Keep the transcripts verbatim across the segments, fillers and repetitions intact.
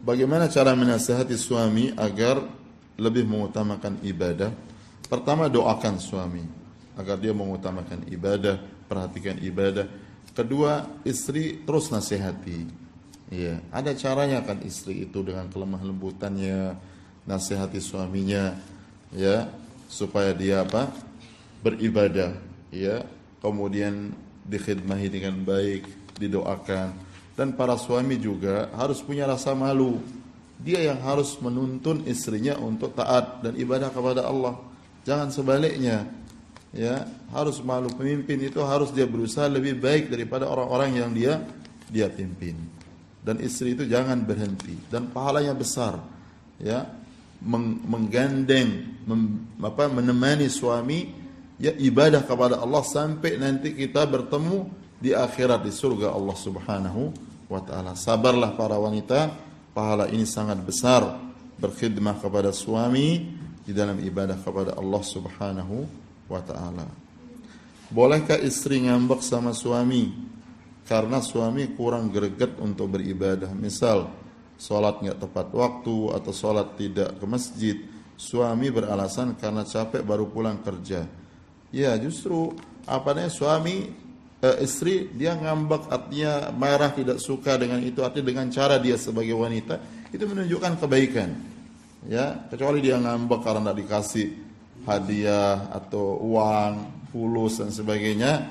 bagaimana cara menasihati suami agar lebih mengutamakan ibadah? Pertama, doakan suami agar dia mengutamakan ibadah, perhatikan ibadah. Kedua, istri terus nasihati. Iya, ada caranya kan istri itu dengan kelemah lembutannya nasihati suaminya, ya, supaya dia apa? Beribadah, ya. Kemudian dikhidmahi dengan baik, didoakan. Dan para suami juga harus punya rasa malu. Dia yang harus menuntun istrinya untuk taat dan ibadah kepada Allah. Jangan sebaliknya. Ya, harus malu. Pemimpin itu harus dia berusaha lebih baik daripada orang-orang yang dia dia pimpin. Dan istri itu jangan berhenti dan pahalanya besar. Ya, meng, menggandeng mem, apa menemani suami ya ibadah kepada Allah sampai nanti kita bertemu di akhirat di surga Allah Subhanahu wa taala. Sabarlah para wanita, pahala ini sangat besar berkhidmah kepada suami di dalam ibadah kepada Allah Subhanahu wa taala. Bolehkah istri ngambek sama suami karena suami kurang greget untuk beribadah? Misal salat enggak tepat waktu atau salat tidak ke masjid. Suami beralasan karena capek baru pulang kerja. Ya, justru apanya suami istri dia ngambek artinya marah, tidak suka dengan itu, artinya dengan cara dia sebagai wanita itu menunjukkan kebaikan, ya, kecuali dia ngambek karena tidak dikasih hadiah atau uang fulus dan sebagainya,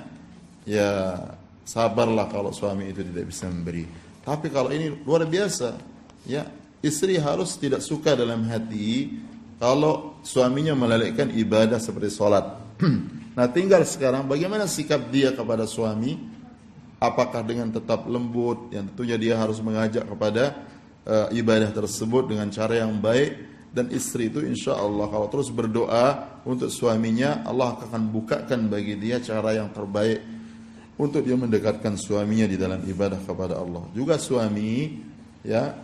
ya sabarlah kalau suami itu tidak bisa memberi. Tapi kalau ini luar biasa, ya, istri harus tidak suka dalam hati kalau suaminya melalaikan ibadah seperti sholat. Nah, tinggal sekarang bagaimana sikap dia kepada suami? Apakah dengan tetap lembut, yang tentunya dia harus mengajak kepada uh, ibadah tersebut dengan cara yang baik. Dan istri itu insya Allah kalau terus berdoa untuk suaminya, Allah akan bukakan bagi dia cara yang terbaik untuk dia mendekatkan suaminya di dalam ibadah kepada Allah. Juga suami, ya,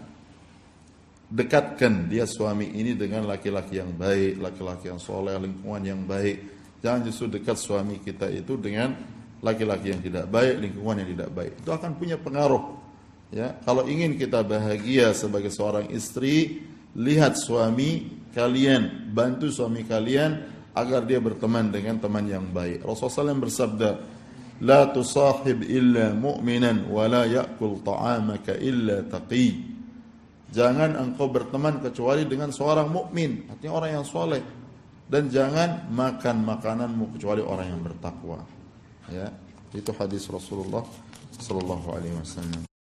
dekatkan dia suami ini dengan laki-laki yang baik, laki-laki yang soleh, lingkungan yang baik. Jangan justru dekat suami kita itu dengan laki-laki yang tidak baik, lingkungan yang tidak baik. Itu akan punya pengaruh. Ya, kalau ingin kita bahagia sebagai seorang istri, lihat suami kalian, bantu suami kalian agar dia berteman dengan teman yang baik. Rasulullah shallallahu alaihi wasallam bersabda, "La tusahib illa mu'minan wa la ya'kul ta'amaka illa taqi." Jangan engkau berteman kecuali dengan seorang mukmin, artinya orang yang soleh. Dan jangan makan makananmu kecuali orang yang bertakwa. Ya, itu hadis Rasulullah sallallahu alaihi wasallam.